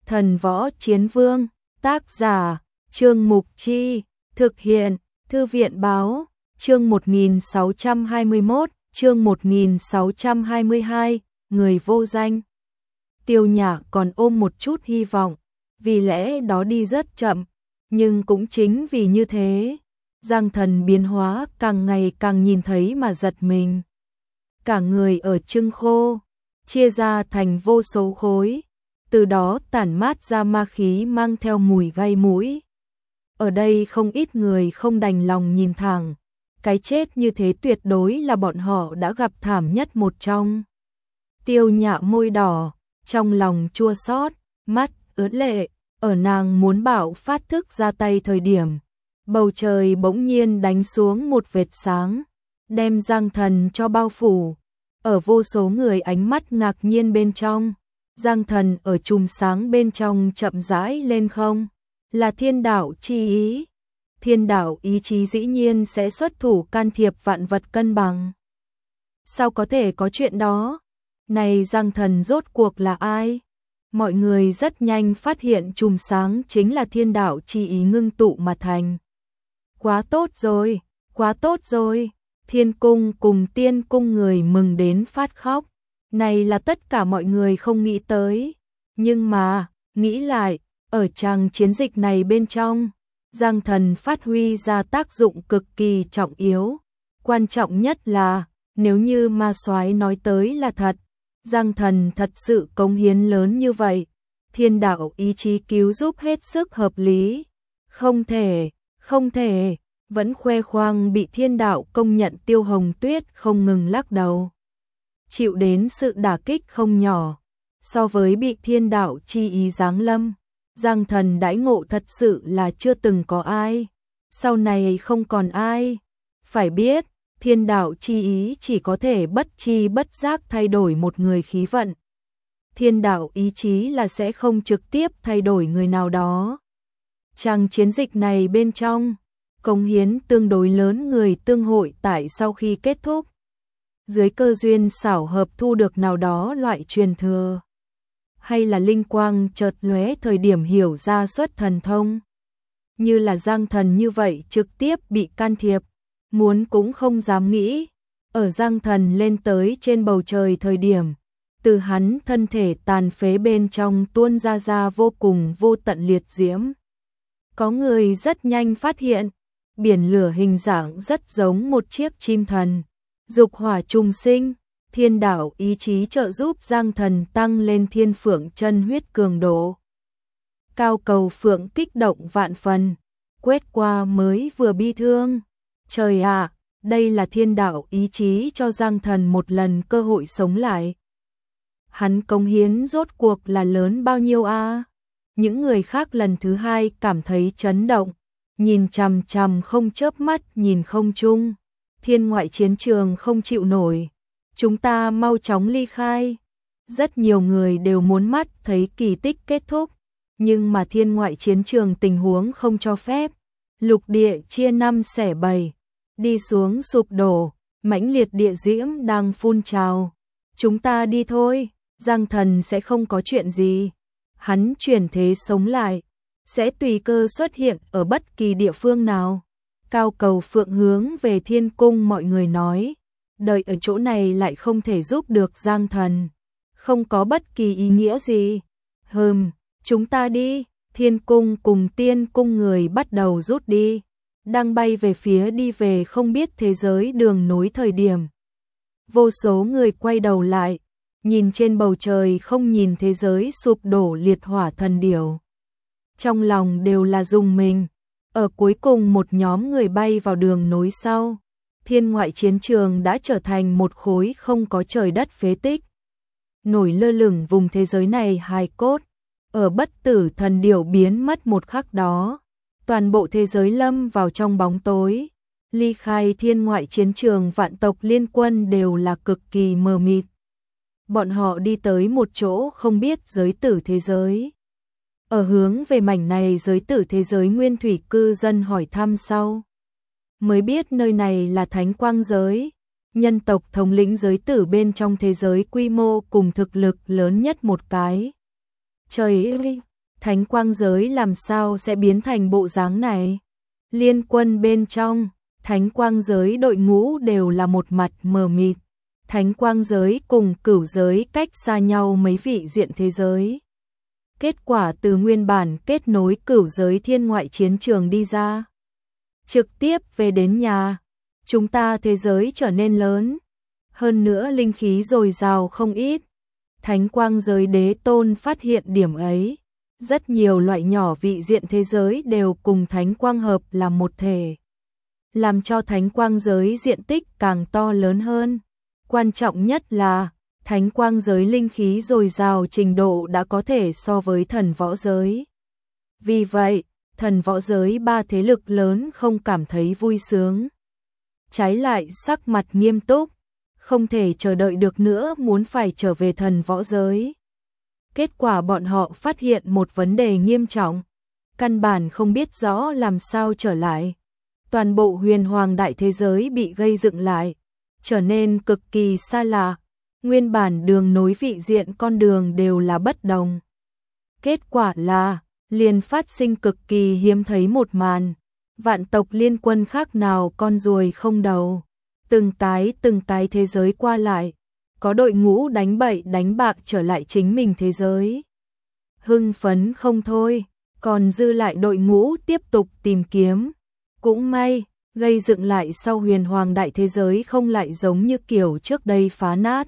Thần Võ Chiến Vương, tác giả, Trương Mục Chi, thực hiện, Thư viện Báo, chương 1621, chương 1622, người vô danh. Tiêu Nhã còn ôm một chút hy vọng, vì lẽ đó đi rất chậm, nhưng cũng chính vì như thế, Giang Thần biến hóa càng ngày càng nhìn thấy mà giật mình. Cả người ở trưng khô, chia ra thành vô số khối, từ đó tản mát ra ma khí mang theo mùi gai mũi. Ở đây không ít người không đành lòng nhìn thẳng, cái chết như thế tuyệt đối là bọn họ đã gặp thảm nhất một trong. Tiêu Nhã môi đỏ, trong lòng chua xót, mắt ướt lệ, ở nàng muốn bạo phát thức ra tay thời điểm, bầu trời bỗng nhiên đánh xuống một vệt sáng, đem Giang Thần cho bao phủ. Ở vô số người ánh mắt ngạc nhiên bên trong, Giang Thần ở chùm sáng bên trong chậm rãi lên không, là thiên đạo chi ý. Thiên đạo ý chí dĩ nhiên sẽ xuất thủ can thiệp vạn vật cân bằng. Sao có thể có chuyện đó? Này Giang Thần rốt cuộc là ai? Mọi người rất nhanh phát hiện chùm sáng chính là thiên đạo chi ý ngưng tụ mà thành. Quá tốt rồi, quá tốt rồi. Thiên cung cùng tiên cung người mừng đến phát khóc. Này là tất cả mọi người không nghĩ tới. Nhưng mà, nghĩ lại, ở tràng chiến dịch này bên trong, Giang Thần phát huy ra tác dụng cực kỳ trọng yếu. Quan trọng nhất là, nếu như ma soái nói tới là thật, Giang Thần thật sự cống hiến lớn như vậy, thiên đạo ý chí cứu giúp hết sức hợp lý. Không thể, không thể, vẫn khoe khoang bị thiên đạo công nhận. Tiêu Hồng Tuyết không ngừng lắc đầu. Chịu đến sự đả kích không nhỏ, so với bị thiên đạo chi ý giáng lâm, Giang Thần đãi ngộ thật sự là chưa từng có ai, sau này không còn ai. Phải biết, thiên đạo chi ý chỉ có thể bất chi bất giác thay đổi một người khí vận. Thiên đạo ý chí là sẽ không trực tiếp thay đổi người nào đó. Tràng chiến dịch này bên trong, cống hiến tương đối lớn người tương hội tại sau khi kết thúc. Dưới cơ duyên xảo hợp thu được nào đó loại truyền thừa, hay là linh quang chợt lóe thời điểm hiểu ra xuất thần thông. Như là Giang Thần như vậy trực tiếp bị can thiệp, muốn cũng không dám nghĩ. Ở Giang Thần lên tới trên bầu trời thời điểm, từ hắn thân thể tàn phế bên trong tuôn ra vô cùng vô tận liệt diễm. Có người rất nhanh phát hiện, biển lửa hình dạng rất giống một chiếc chim thần, dục hỏa trùng sinh. Thiên đạo ý chí trợ giúp Giang Thần tăng lên thiên phượng chân huyết cường độ. Cao cầu phượng kích động vạn phần, quét qua mới vừa bi thương. Trời ạ, đây là thiên đạo ý chí cho Giang Thần một lần cơ hội sống lại. Hắn cống hiến rốt cuộc là lớn bao nhiêu a? Những người khác lần thứ hai cảm thấy chấn động, nhìn chằm chằm không chớp mắt nhìn không chung. Thiên ngoại chiến trường không chịu nổi, chúng ta mau chóng ly khai. Rất nhiều người đều muốn mắt thấy kỳ tích kết thúc, nhưng mà thiên ngoại chiến trường tình huống không cho phép. Lục địa chia 5 xẻ 7, đi xuống sụp đổ, mãnh liệt địa diễm đang phun trào. Chúng ta đi thôi, Giang Thần sẽ không có chuyện gì. Hắn chuyển thế sống lại, sẽ tùy cơ xuất hiện ở bất kỳ địa phương nào. Cao cầu phượng hướng về thiên cung mọi người nói, đợi ở chỗ này lại không thể giúp được Giang Thần, không có bất kỳ ý nghĩa gì. Chúng ta đi. Thiên cung cùng tiên cung người bắt đầu rút đi, đang bay về phía đi về không biết thế giới đường nối thời điểm. Vô số người quay đầu lại, nhìn trên bầu trời không nhìn thế giới sụp đổ liệt hỏa thần điểu. Trong lòng đều là rùng mình. Ở cuối cùng một nhóm người bay vào đường nối sau, thiên ngoại chiến trường đã trở thành một khối không có trời đất phế tích. Nổi lơ lửng vùng thế giới này hài cốt. Ở bất tử thần điểu biến mất một khắc đó, toàn bộ thế giới lâm vào trong bóng tối. Ly khai thiên ngoại chiến trường, vạn tộc liên quân đều là cực kỳ mờ mịt. Bọn họ đi tới một chỗ không biết giới tử thế giới. Ở hướng về mảnh này giới tử thế giới nguyên thủy cư dân hỏi thăm sau, mới biết nơi này là Thánh Quang giới, nhân tộc thống lĩnh giới tử bên trong thế giới quy mô cùng thực lực lớn nhất một cái. Trời ơi, Thánh quang giới làm sao sẽ biến thành bộ dáng này? Liên quân bên trong, thánh quang giới đội ngũ đều là một mặt mờ mịt. Thánh quang giới cùng cửu giới cách xa nhau mấy vị diện thế giới. Kết quả từ nguyên bản kết nối cửu giới thiên ngoại chiến trường đi ra, trực tiếp về đến nhà. Chúng ta thế giới trở nên lớn, hơn nữa linh khí dồi dào không ít. Thánh quang giới đế tôn phát hiện điểm ấy. Rất nhiều loại nhỏ vị diện thế giới đều cùng thánh quang hợp làm một thể, làm cho thánh quang giới diện tích càng to lớn hơn. Quan trọng nhất là, thánh quang giới linh khí dồi dào trình độ đã có thể so với thần võ giới. Vì vậy, thần võ giới ba thế lực lớn không cảm thấy vui sướng. Trái lại sắc mặt nghiêm túc, không thể chờ đợi được nữa muốn phải trở về thần võ giới. Kết quả bọn họ phát hiện một vấn đề nghiêm trọng, căn bản không biết rõ làm sao trở lại. Toàn bộ huyền hoàng đại thế giới bị gây dựng lại, trở nên cực kỳ xa lạ. Nguyên bản đường nối vị diện con đường đều là bất đồng. Kết quả là, liền phát sinh cực kỳ hiếm thấy một màn. Vạn tộc liên quân khác nào con ruồi không đầu. Từng cái thế giới qua lại. Có đội ngũ đánh bậy đánh bạc trở lại chính mình thế giới. Hưng phấn không thôi, còn dư lại đội ngũ tiếp tục tìm kiếm. Cũng may, gây dựng lại sau huyền hoàng đại thế giới không lại giống như kiểu trước đây phá nát.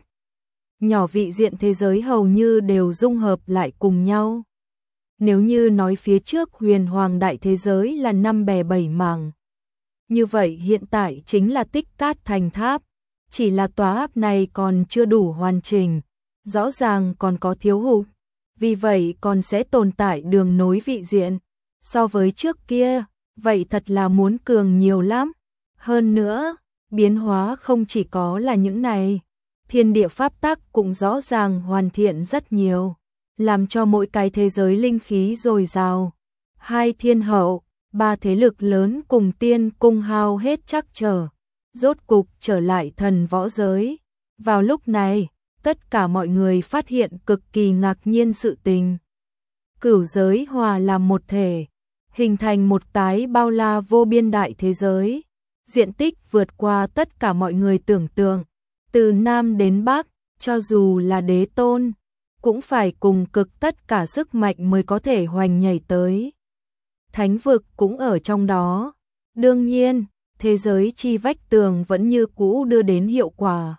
Nhỏ vị diện thế giới hầu như đều dung hợp lại cùng nhau. Nếu như nói phía trước huyền hoàng đại thế giới là 5 bè 7 mảng, như vậy hiện tại chính là tích cát thành tháp. Chỉ là tòa áp này còn chưa đủ hoàn chỉnh, rõ ràng còn có thiếu hụt, vì vậy còn sẽ tồn tại đường nối vị diện. So với trước kia, vậy thật là muốn cường nhiều lắm. Hơn nữa, biến hóa không chỉ có là những này, thiên địa pháp tắc cũng rõ ràng hoàn thiện rất nhiều, làm cho mỗi cái thế giới linh khí dồi dào. Hai thiên hậu, ba thế lực lớn cùng tiên cung hao hết chắc trở. Rốt cục trở lại thần võ giới. Vào lúc này, tất cả mọi người phát hiện cực kỳ ngạc nhiên sự tình. Cửu giới hòa làm một thể, hình thành một tái bao la vô biên đại thế giới. Diện tích vượt qua tất cả mọi người tưởng tượng. Từ Nam đến Bắc, cho dù là đế tôn, cũng phải cùng cực tất cả sức mạnh mới có thể hoành nhảy tới. Thánh vực cũng ở trong đó. Đương nhiên, thế giới chi vách tường vẫn như cũ đưa đến hiệu quả.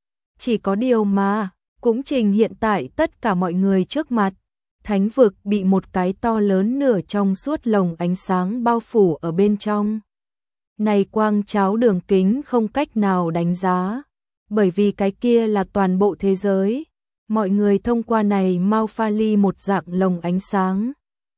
Chỉ có điều mà, cũng trình hiện tại tất cả mọi người trước mặt. Thánh vực bị một cái to lớn nửa trong suốt lồng ánh sáng bao phủ ở bên trong. Này quang cháo đường kính không cách nào đánh giá, bởi vì cái kia là toàn bộ thế giới. Mọi người thông qua này mau pha ly một dạng lồng ánh sáng,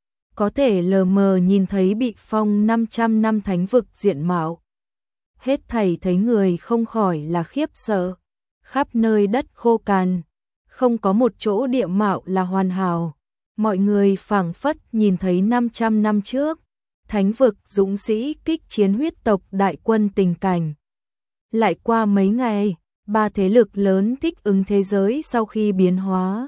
có thể lờ mờ nhìn thấy bị phong 500 năm thánh vực diện mạo. Hết thảy thấy người không khỏi là khiếp sợ. Khắp nơi đất khô cằn, không có một chỗ địa mạo là hoàn hảo. Mọi người phảng phất nhìn thấy 500 năm trước, thánh vực dũng sĩ kích chiến huyết tộc đại quân tình cảnh. Lại qua mấy ngày, ba thế lực lớn thích ứng thế giới sau khi biến hóa.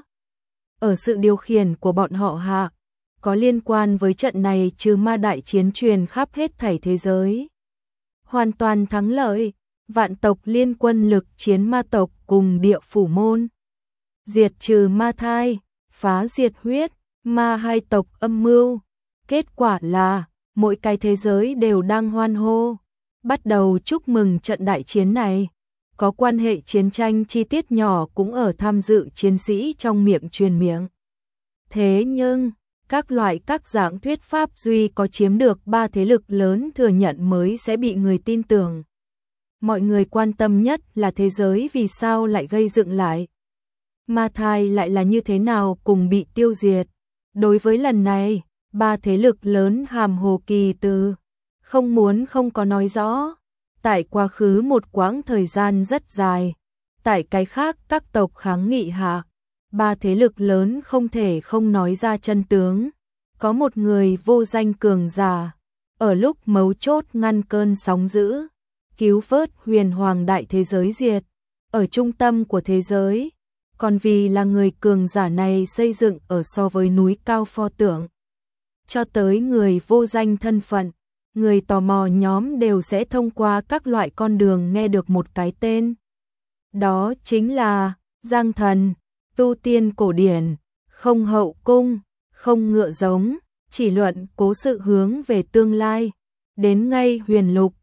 Ở sự điều khiển của bọn họ hạ, có liên quan với trận này trừ ma đại chiến truyền khắp hết thảy thế giới. Hoàn toàn thắng lợi, vạn tộc liên quân lực chiến ma tộc cùng địa phủ môn. Diệt trừ ma thai, phá diệt huyết, ma hai tộc âm mưu. Kết quả là, mỗi cái thế giới đều đang hoan hô, bắt đầu chúc mừng trận đại chiến này. Có quan hệ chiến tranh chi tiết nhỏ cũng ở tham dự chiến sĩ trong miệng truyền miệng. Thế nhưng, các dạng thuyết pháp duy có chiếm được ba thế lực lớn thừa nhận mới sẽ bị người tin tưởng. Mọi người quan tâm nhất là thế giới vì sao lại gây dựng lại. Ma thai lại là như thế nào cùng bị tiêu diệt. Đối với lần này, ba thế lực lớn hàm hồ kỳ từ, không có nói rõ. Tại quá khứ một quãng thời gian rất dài, tại cái khác các tộc kháng nghị hạ, ba thế lực lớn không thể không nói ra chân tướng. Có một người vô danh cường giả, ở lúc mấu chốt ngăn cơn sóng dữ, cứu vớt huyền hoàng đại thế giới diệt, ở trung tâm của thế giới. Còn vì là người cường giả này xây dựng ở so với núi cao pho tượng, cho tới người vô danh thân phận, người tò mò nhóm đều sẽ thông qua các loại con đường nghe được một cái tên. Đó chính là Giang Thần, tu tiên cổ điển, không hậu cung, không ngựa giống, chỉ luận cố sự hướng về tương lai. Đến ngay huyền lục,